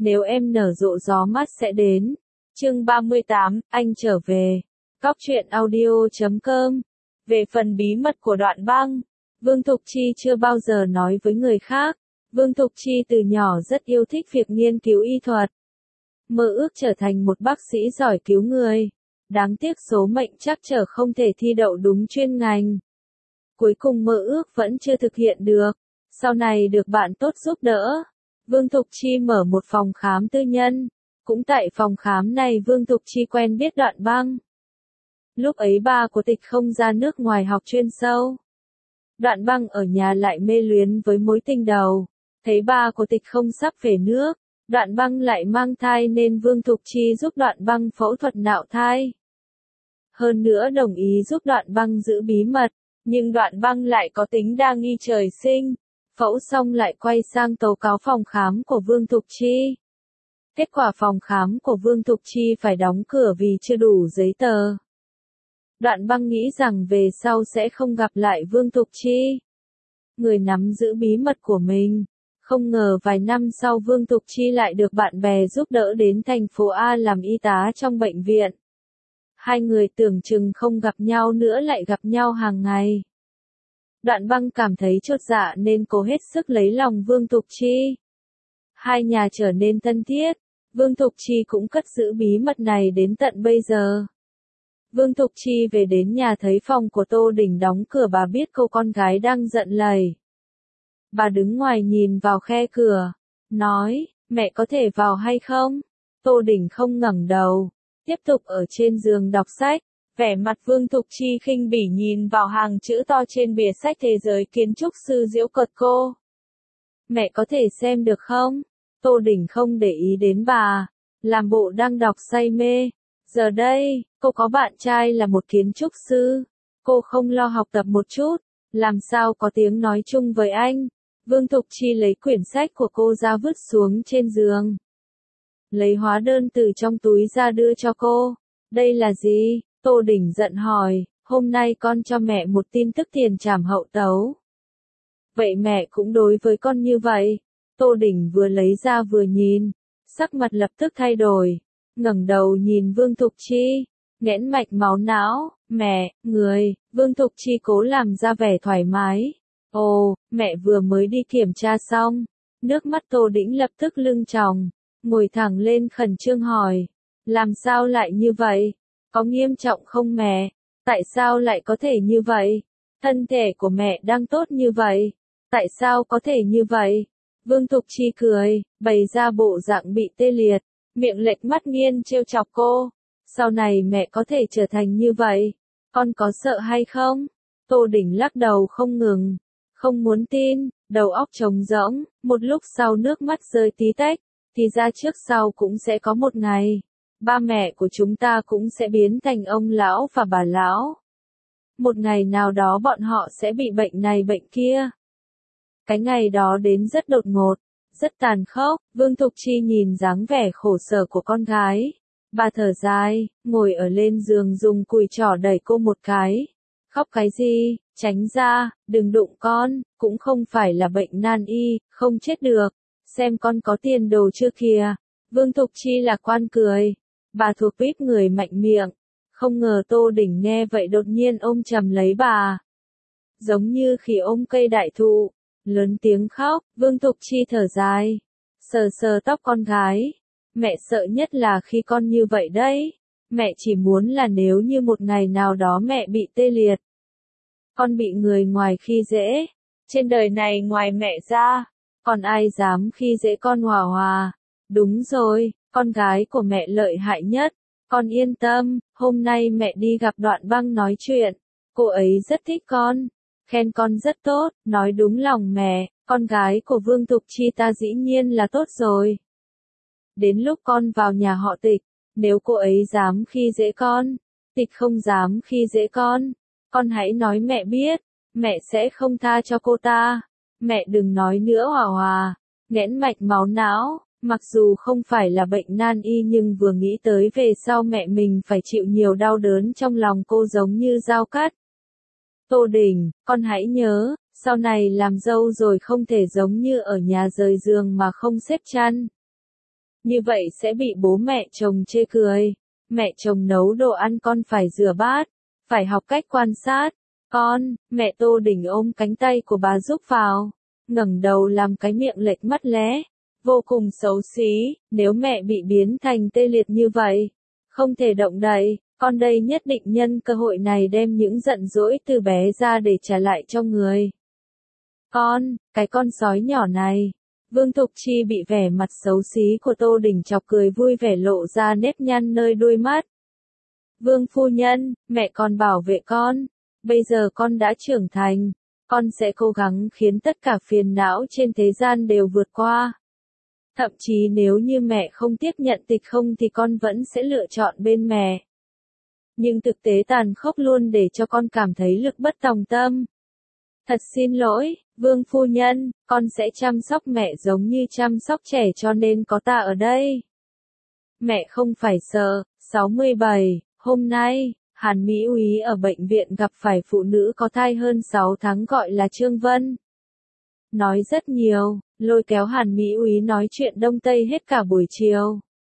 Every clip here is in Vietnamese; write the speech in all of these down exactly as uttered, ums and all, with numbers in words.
nếu em nở rộ gió mát sẽ đến. Chương ba mươi tám, anh trở về. Góc truyện audio chấm com. Về phần bí mật của Đoạn Băng, Vương Thục Chi chưa bao giờ nói với người khác. Vương Thục Chi từ nhỏ rất yêu thích việc nghiên cứu y thuật. Mơ ước trở thành một bác sĩ giỏi cứu người. Đáng tiếc số mệnh trắc trở không thể thi đậu đúng chuyên ngành. Cuối cùng mơ ước vẫn chưa thực hiện được. Sau này được bạn tốt giúp đỡ, Vương Thục Chi mở một phòng khám tư nhân. Cũng tại phòng khám này Vương Thục Chi quen biết Đoạn Băng. Lúc ấy ba của Tịch không ra nước ngoài học chuyên sâu. Đoạn Băng ở nhà lại mê luyến với mối tình đầu. Thấy ba của Tịch không sắp về nước, Đoạn Băng lại mang thai nên Vương Thục Chi giúp Đoạn Băng phẫu thuật nạo thai. Hơn nữa đồng ý giúp Đoạn Băng giữ bí mật, nhưng Đoạn Băng lại có tính đa nghi trời sinh. Phẫu xong lại quay sang tố cáo phòng khám của Vương Thục Chi. Kết quả phòng khám của Vương Thục Chi phải đóng cửa vì chưa đủ giấy tờ. Đoạn Băng nghĩ rằng về sau sẽ không gặp lại Vương Thục Chi, người nắm giữ bí mật của mình. Không ngờ vài năm sau Vương Thục Chi lại được bạn bè giúp đỡ đến thành phố A làm y tá trong bệnh viện. Hai người tưởng chừng không gặp nhau nữa lại gặp nhau hàng ngày. Đoạn Băng cảm thấy chột dạ nên cố hết sức lấy lòng Vương Thục Chi. Hai nhà trở nên thân thiết. Vương Thục Chi cũng cất giữ bí mật này đến tận bây giờ. Vương Thục Chi về đến nhà thấy phòng của Tô Đình đóng cửa, bà biết cô con gái đang giận lầy. Bà đứng ngoài nhìn vào khe cửa, nói, mẹ có thể vào hay không? Tô Đình không ngẩng đầu, tiếp tục ở trên giường đọc sách. Vẻ mặt Vương Thục Chi khinh bỉ nhìn vào hàng chữ to trên bìa sách Thế giới kiến trúc sư giễu cợt cô. Mẹ có thể xem được không? Tô Đình không để ý đến bà, làm bộ đang đọc say mê. Giờ đây, cô có bạn trai là một kiến trúc sư. Cô không lo học tập một chút, làm sao có tiếng nói chung với anh. Vương Thục Chi lấy quyển sách của cô ra vứt xuống trên giường. Lấy hóa đơn từ trong túi ra đưa cho cô. Đây là gì? Tô Đình giận hỏi, hôm nay con cho mẹ một tin tức tiền trảm hậu tấu. Vậy mẹ cũng đối với con như vậy. Tô Đình vừa lấy ra vừa nhìn, sắc mặt lập tức thay đổi, ngẩng đầu nhìn Vương Thục Chi, nghẽn mạch máu não, mẹ, người, Vương Thục Chi cố làm ra vẻ thoải mái. Ồ, mẹ vừa mới đi kiểm tra xong. Nước mắt Tô Đĩnh lập tức lưng tròng, ngồi thẳng lên khẩn trương hỏi, làm sao lại như vậy? Có nghiêm trọng không mẹ? Tại sao lại có thể như vậy? Thân thể của mẹ đang tốt như vậy. Tại sao có thể như vậy? Vương Thục Chi cười, bày ra bộ dạng bị tê liệt, miệng lệch mắt nghiêng trêu chọc cô. Sau này mẹ có thể trở thành như vậy, con có sợ hay không? Tô Đình lắc đầu không ngừng, không muốn tin, đầu óc trống rỗng. Một lúc sau nước mắt rơi tí tách, thì ra trước sau cũng sẽ có một ngày, ba mẹ của chúng ta cũng sẽ biến thành ông lão và bà lão. Một ngày nào đó bọn họ sẽ bị bệnh này bệnh kia. Cái ngày đó đến rất đột ngột, rất tàn khốc. Vương Thục Chi nhìn dáng vẻ khổ sở của con gái. Bà thở dài, ngồi ở lên giường dùng cùi trỏ đẩy cô một cái. Khóc cái gì, tránh ra, đừng đụng con, cũng không phải là bệnh nan y, không chết được. Xem con có tiền đồ chưa kìa. Vương Thục Chi lạc quan cười. Bà thuộc tuýp người mạnh miệng. Không ngờ Tô Đình nghe vậy đột nhiên ôm chầm lấy bà. Giống như khi ôm cây đại thụ. Lớn tiếng khóc, Vương Thục Chi thở dài, sờ sờ tóc con gái. Mẹ sợ nhất là khi con như vậy đấy. Mẹ chỉ muốn là nếu như một ngày nào đó mẹ bị tê liệt, con bị người ngoài khi dễ. Trên đời này ngoài mẹ ra, còn ai dám khi dễ con Hòa Hòa? Đúng rồi, con gái của mẹ lợi hại nhất. Con yên tâm, hôm nay mẹ đi gặp Đoạn Băng nói chuyện. Cô ấy rất thích con. Khen con rất tốt, nói đúng lòng mẹ, con gái của Vương Thục Chi ta dĩ nhiên là tốt rồi. Đến lúc con vào nhà họ Tịch, nếu cô ấy dám khi dễ con, Tịch không dám khi dễ con, con hãy nói mẹ biết, mẹ sẽ không tha cho cô ta. Mẹ đừng nói nữa Hòa Hòa, nghẽn mạch máu não, mặc dù không phải là bệnh nan y nhưng vừa nghĩ tới về sau mẹ mình phải chịu nhiều đau đớn trong lòng cô giống như dao cắt. Tô Đình, con hãy nhớ, sau này làm dâu rồi không thể giống như ở nhà rời giường mà không xếp chăn. Như vậy sẽ bị bố mẹ chồng chê cười. Mẹ chồng nấu đồ ăn con phải rửa bát, phải học cách quan sát. Con, mẹ Tô Đình ôm cánh tay của bà giúp vào, ngẩng đầu làm cái miệng lệch mắt lé, vô cùng xấu xí. Nếu mẹ bị biến thành tê liệt như vậy, không thể động đậy, con đây nhất định nhân cơ hội này đem những giận dỗi từ bé ra để trả lại cho người. Con, cái con sói nhỏ này. Vương Thục Chi bị vẻ mặt xấu xí của Tô Đình chọc cười vui vẻ lộ ra nếp nhăn nơi đôi mắt. Vương phu nhân, mẹ con bảo vệ con. Bây giờ con đã trưởng thành. Con sẽ cố gắng khiến tất cả phiền não trên thế gian đều vượt qua. Thậm chí nếu như mẹ không tiếp nhận tịch không thì con vẫn sẽ lựa chọn bên mẹ. Nhưng thực tế tàn khốc luôn để cho con cảm thấy lực bất tòng tâm. Thật xin lỗi, Vương phu nhân, con sẽ chăm sóc mẹ giống như chăm sóc trẻ cho nên có ta ở đây. Mẹ không phải sợ. sáu mươi bảy, hôm nay, Hàn Mỹ Úy ở bệnh viện gặp phải phụ nữ có thai hơn sáu tháng gọi là Trương Vân. Nói rất nhiều, lôi kéo Hàn Mỹ Úy nói chuyện đông tây hết cả buổi chiều.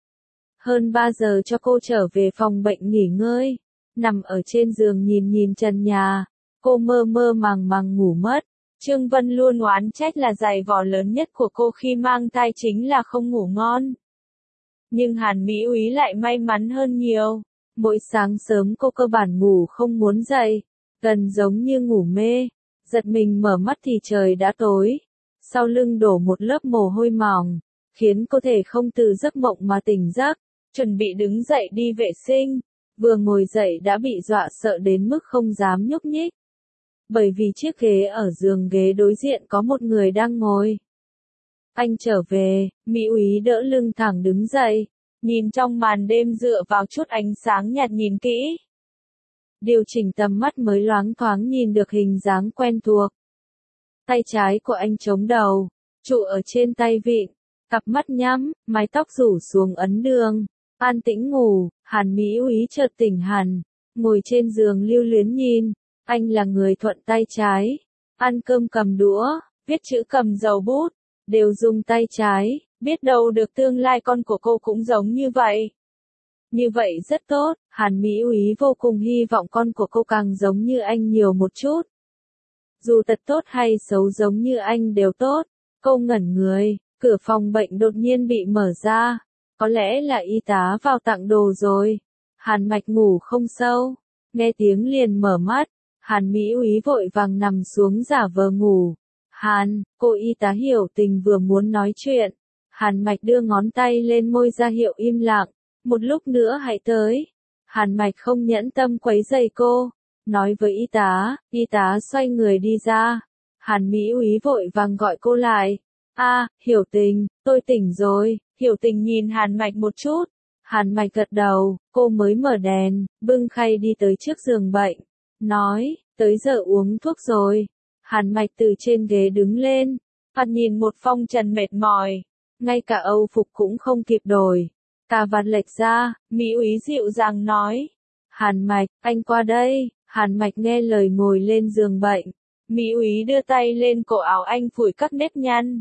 Hơn ba giờ cho cô trở về phòng bệnh nghỉ ngơi, nằm ở trên giường nhìn nhìn trần nhà, cô mơ mơ màng màng ngủ mất. Trương Vân luôn oán trách là giày vò lớn nhất của cô khi mang thai chính là không ngủ ngon. Nhưng Hàn Mỹ Úy lại may mắn hơn nhiều. Mỗi sáng sớm cô cơ bản ngủ không muốn dậy, gần giống như ngủ mê. Giật mình mở mắt thì trời đã tối. Sau lưng đổ một lớp mồ hôi mỏng, khiến cô thể không từ giấc mộng mà tỉnh giấc. Chuẩn bị đứng dậy đi vệ sinh, vừa ngồi dậy đã bị dọa sợ đến mức không dám nhúc nhích. Bởi vì chiếc ghế ở giường ghế đối diện có một người đang ngồi. Anh trở về, Mỹ Úy đỡ lưng thẳng đứng dậy, nhìn trong màn đêm dựa vào chút ánh sáng nhạt nhìn kỹ. Điều chỉnh tầm mắt mới loáng thoáng nhìn được hình dáng quen thuộc. Tay trái của anh chống đầu, trụ ở trên tay vịn, cặp mắt nhắm, mái tóc rủ xuống ấn đường, an tĩnh ngủ. Hàn Mỹ Úy chợt tỉnh hẳn, ngồi trên giường lưu luyến nhìn. Anh là người thuận tay trái, ăn cơm cầm đũa, viết chữ cầm dầu bút, đều dùng tay trái, biết đâu được tương lai con của cô cũng giống như vậy. Như vậy rất tốt, Hàn Mỹ Úy vô cùng hy vọng con của cô càng giống như anh nhiều một chút. Dù tật tốt hay xấu giống như anh đều tốt. Cô ngẩn người, cửa phòng bệnh đột nhiên bị mở ra. Có lẽ là y tá vào tặng đồ rồi. Hàn Mạch ngủ không sâu, nghe tiếng liền mở mắt. Hàn Mỹ Úy vội vàng nằm xuống giả vờ ngủ. Hàn, cô y tá Hiểu Tình vừa muốn nói chuyện. Hàn Mạch đưa ngón tay lên môi ra hiệu im lặng. Một lúc nữa hãy tới. Hàn Mạch không nhẫn tâm quấy rầy cô. Nói với y tá, y tá xoay người đi ra. Hàn Mỹ Úy vội vàng gọi cô lại. A, Hiểu Tình, tôi tỉnh rồi. Hiểu Tình nhìn Hàn Mạch một chút. Hàn Mạch gật đầu, cô mới mở đèn, bưng khay đi tới trước giường bệnh. Nói, tới giờ uống thuốc rồi. Hàn Mạch từ trên ghế đứng lên. Hắn nhìn một phong trần mệt mỏi. Ngay cả âu phục cũng không kịp đổi. Cà vạt lệch ra, Mỹ Úy dịu dàng nói. Hàn Mạch, anh qua đây. Hàn Mạch nghe lời ngồi lên giường bệnh. Mỹ Úy đưa tay lên cổ áo anh phủi các nếp nhăn.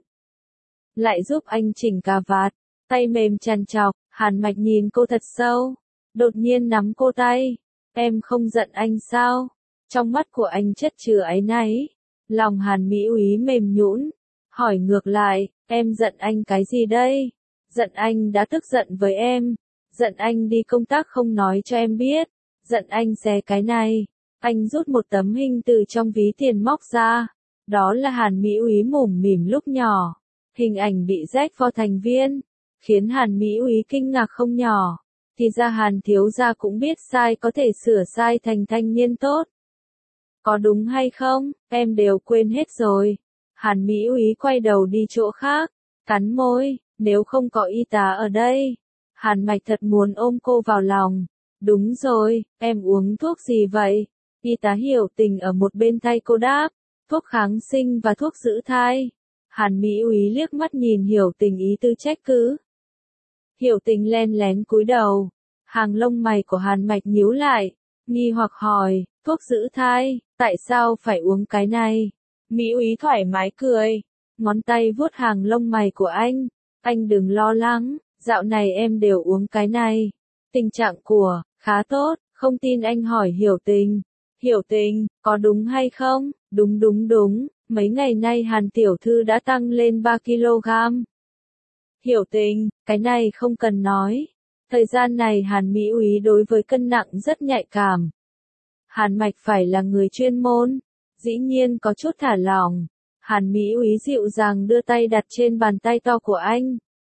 Lại giúp anh chỉnh cà vạt. Tay mềm trằn trọc, Hàn Mạch nhìn cô thật sâu. Đột nhiên nắm cô tay. Em không giận anh sao? Trong mắt của anh chất chứa áy náy. Lòng Hàn Mỹ Úy mềm nhũn, hỏi ngược lại, em giận anh cái gì đây? Giận anh đã tức giận với em. Giận anh đi công tác không nói cho em biết. Giận anh xé cái này. Anh rút một tấm hình từ trong ví tiền móc ra. Đó là Hàn Mỹ Úy mủm mỉm lúc nhỏ. Hình ảnh bị rách pho thành viên. Khiến Hàn Mỹ Úy kinh ngạc không nhỏ. Thì ra Hàn thiếu gia cũng biết sai có thể sửa sai thành thanh niên tốt. Có đúng hay không, em đều quên hết rồi. Hàn Mỹ Úy quay đầu đi chỗ khác, cắn môi, nếu không có y tá ở đây. Hàn Mạch thật muốn ôm cô vào lòng. Đúng rồi, em uống thuốc gì vậy? Y tá Hiểu Tình ở một bên tay cô đáp, thuốc kháng sinh và thuốc giữ thai. Hàn Mỹ Úy liếc mắt nhìn Hiểu Tình ý tư trách cứ. Hiểu Tình len lén cúi đầu, hàng lông mày của Hàn Mạch nhíu lại, nghi hoặc hỏi, thuốc giữ thai, tại sao phải uống cái này? Mỹ Úy thoải mái cười, ngón tay vuốt hàng lông mày của anh, anh đừng lo lắng, Dạo này em đều uống cái này. Tình trạng của, khá tốt, không tin anh hỏi Hiểu Tình. Hiểu Tình, có đúng hay không? Đúng đúng đúng, mấy ngày nay Hàn tiểu thư đã tăng lên ba ki lô gam. Hiểu Tình, cái này không cần nói. Thời gian này Hàn Mỹ úy đối với cân nặng rất nhạy cảm. Hàn Mạch phải là người chuyên môn, dĩ nhiên có chút thả lỏng. Hàn Mỹ úy dịu dàng đưa tay đặt trên bàn tay to của anh.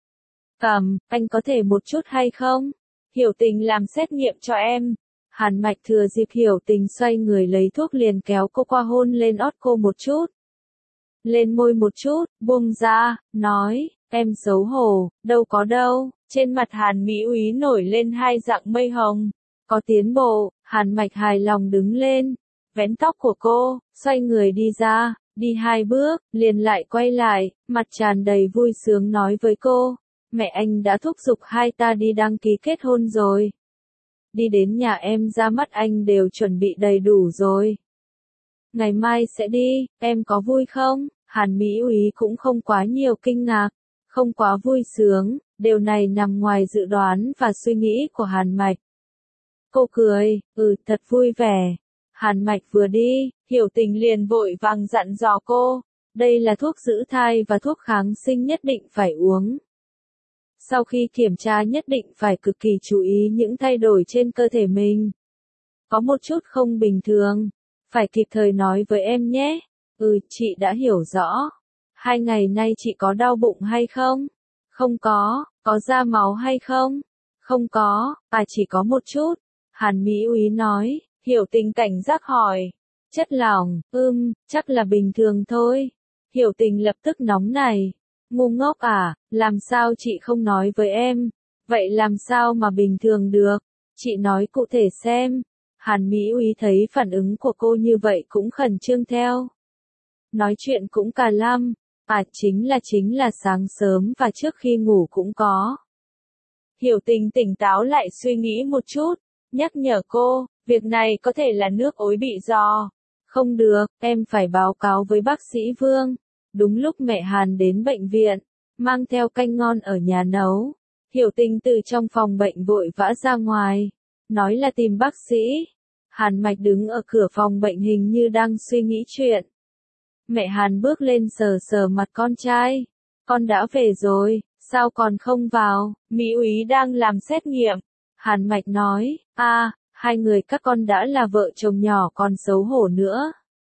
Cầm, anh có thể một chút hay không? Hiểu Tình làm xét nghiệm cho em. Hàn Mạch thừa dịp Hiểu Tình xoay người lấy thuốc liền kéo cô qua hôn lên ót cô một chút. Lên môi một chút, buông ra, nói, em xấu hổ, đâu có đâu. Trên mặt Hàn Mỹ úy nổi lên hai dạng mây hồng. Có tiến bộ, Hàn Mạch hài lòng đứng lên, vén tóc của cô, xoay người đi ra, đi hai bước, liền lại quay lại, mặt tràn đầy vui sướng nói với cô, mẹ anh đã thúc giục hai ta đi đăng ký kết hôn rồi. Đi đến nhà em ra mắt anh đều chuẩn bị đầy đủ rồi. Ngày mai sẽ đi, em có vui không? Hàn Mỹ úy cũng không quá nhiều kinh ngạc, không quá vui sướng, điều này nằm ngoài dự đoán và suy nghĩ của Hàn Mạch. Cô cười, ừ, thật vui vẻ. Hàn Mạch vừa đi, Hiểu Tình liền vội vàng dặn dò cô, đây là thuốc giữ thai và thuốc kháng sinh nhất định phải uống. Sau khi kiểm tra nhất định phải cực kỳ chú ý những thay đổi trên cơ thể mình. Có một chút không bình thường, phải kịp thời nói với em nhé. Ừ, chị đã hiểu rõ. Hai ngày nay chị có đau bụng hay không? Không có. Có ra máu hay không? Không có, à chỉ có một chút. Hàn Mỹ úy nói. Hiểu Tình cảnh giác hỏi. Chất lỏng, ưm, chắc là bình thường thôi. Hiểu Tình lập tức nóng này. Ngu ngốc à, làm sao chị không nói với em? Vậy làm sao mà bình thường được? Chị nói cụ thể xem. Hàn Mỹ úy thấy phản ứng của cô như vậy cũng khẩn trương theo. Nói chuyện cũng cả lăm. À chính là chính là sáng sớm và trước khi ngủ cũng có. Hiểu Tình tỉnh táo lại suy nghĩ một chút, nhắc nhở cô, việc này có thể là nước ối bị giò. Không được, em phải báo cáo với bác sĩ Vương. Đúng lúc mẹ Hàn đến bệnh viện, mang theo canh ngon ở nhà nấu. Hiểu Tình từ trong phòng bệnh vội vã ra ngoài, nói là tìm bác sĩ. Hàn Mạch đứng ở cửa phòng bệnh hình như đang suy nghĩ chuyện. Mẹ Hàn bước lên sờ sờ mặt con trai. Con đã về rồi, sao còn không vào? Mỹ úy đang làm xét nghiệm. Hàn Mạch nói, a, hai người các con đã là vợ chồng nhỏ còn xấu hổ nữa.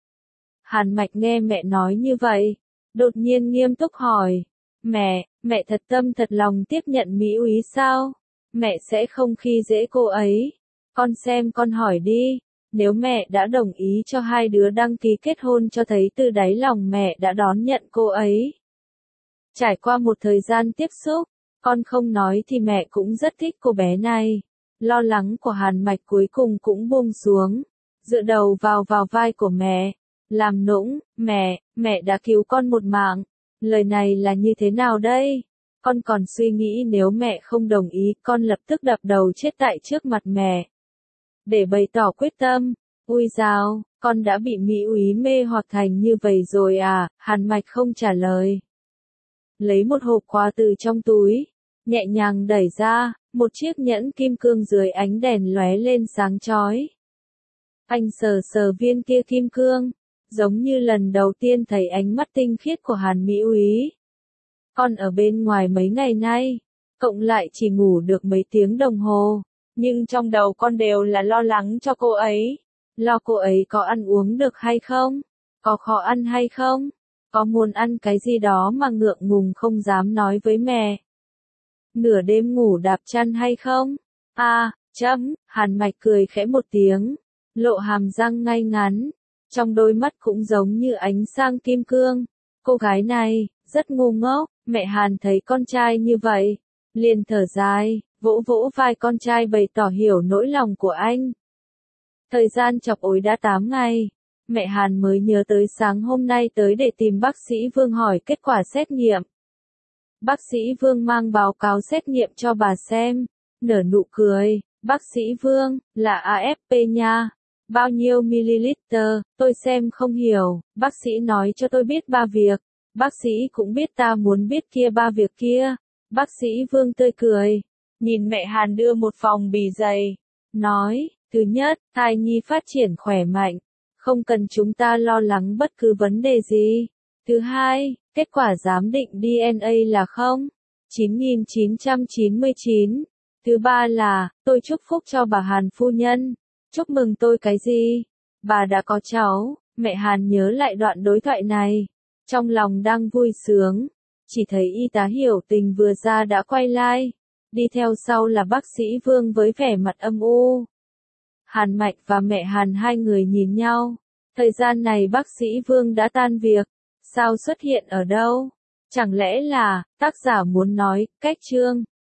Hàn Mạch nghe mẹ nói như vậy, đột nhiên nghiêm túc hỏi, mẹ, mẹ thật tâm thật lòng tiếp nhận Mỹ úy sao? Mẹ sẽ không khi dễ cô ấy. Con xem con hỏi đi. Nếu mẹ đã đồng ý cho hai đứa đăng ký kết hôn cho thấy từ đáy lòng mẹ đã đón nhận cô ấy. Trải qua một thời gian tiếp xúc, con không nói thì mẹ cũng rất thích cô bé này. Lo lắng của Hàn Mạch cuối cùng cũng buông xuống, dựa đầu vào vào vai của mẹ, làm nũng, mẹ, mẹ đã cứu con một mạng. Lời này là như thế nào đây? Con còn suy nghĩ nếu mẹ không đồng ý con lập tức đập đầu chết tại trước mặt mẹ. Để bày tỏ quyết tâm, ui dào, con đã bị Mỹ úy mê hoặc thành như vậy rồi à? Hàn Mạch không trả lời. Lấy một hộp quà từ trong túi, nhẹ nhàng đẩy ra, một chiếc nhẫn kim cương dưới ánh đèn lóe lên sáng chói. Anh sờ sờ viên kia kim cương, giống như lần đầu tiên thấy ánh mắt tinh khiết của Hàn Mỹ úy. Con ở bên ngoài mấy ngày nay, cộng lại chỉ ngủ được mấy tiếng đồng hồ. Nhưng trong đầu con đều là lo lắng cho cô ấy. Lo cô ấy có ăn uống được hay không? Có khó ăn hay không? Có muốn ăn cái gì đó mà ngượng ngùng không dám nói với mẹ? Nửa đêm ngủ đạp chăn hay không? À, chấm, Hàn Mạch cười khẽ một tiếng, lộ hàm răng ngay ngắn. Trong đôi mắt cũng giống như ánh sang kim cương. Cô gái này, rất ngu ngốc. Mẹ Hàn thấy con trai như vậy, liền thở dài. Vỗ vỗ vai con trai bày tỏ hiểu nỗi lòng của anh. Thời gian chọc ối đã tám ngày. Mẹ Hàn mới nhớ tới sáng hôm nay tới để tìm bác sĩ Vương hỏi kết quả xét nghiệm. Bác sĩ Vương mang báo cáo xét nghiệm cho bà xem. Nở nụ cười. Bác sĩ Vương, là a ép pê nha. Bao nhiêu ml, tôi xem không hiểu. Bác sĩ nói cho tôi biết ba việc. Bác sĩ cũng biết ta muốn biết kia ba việc kia. Bác sĩ Vương tươi cười, nhìn mẹ Hàn đưa một phòng bì dày, nói, thứ nhất, thai nhi phát triển khỏe mạnh, không cần chúng ta lo lắng bất cứ vấn đề gì. Thứ hai, kết quả giám định đê en a là không. chín nghìn chín trăm chín mươi chín. Thứ ba là, tôi chúc phúc cho bà Hàn phu nhân. Chúc mừng tôi cái gì? Bà đã có cháu. Mẹ Hàn nhớ lại đoạn đối thoại này. Trong lòng đang vui sướng. Chỉ thấy y tá hiểu tình vừa ra đã quay lại. Đi theo sau là bác sĩ Vương với vẻ mặt âm u. Hàn Mạnh và mẹ Hàn hai người nhìn nhau. Thời gian này bác sĩ Vương đã tan việc. Sao xuất hiện ở đâu? Chẳng lẽ là, tác giả muốn nói, cách chương.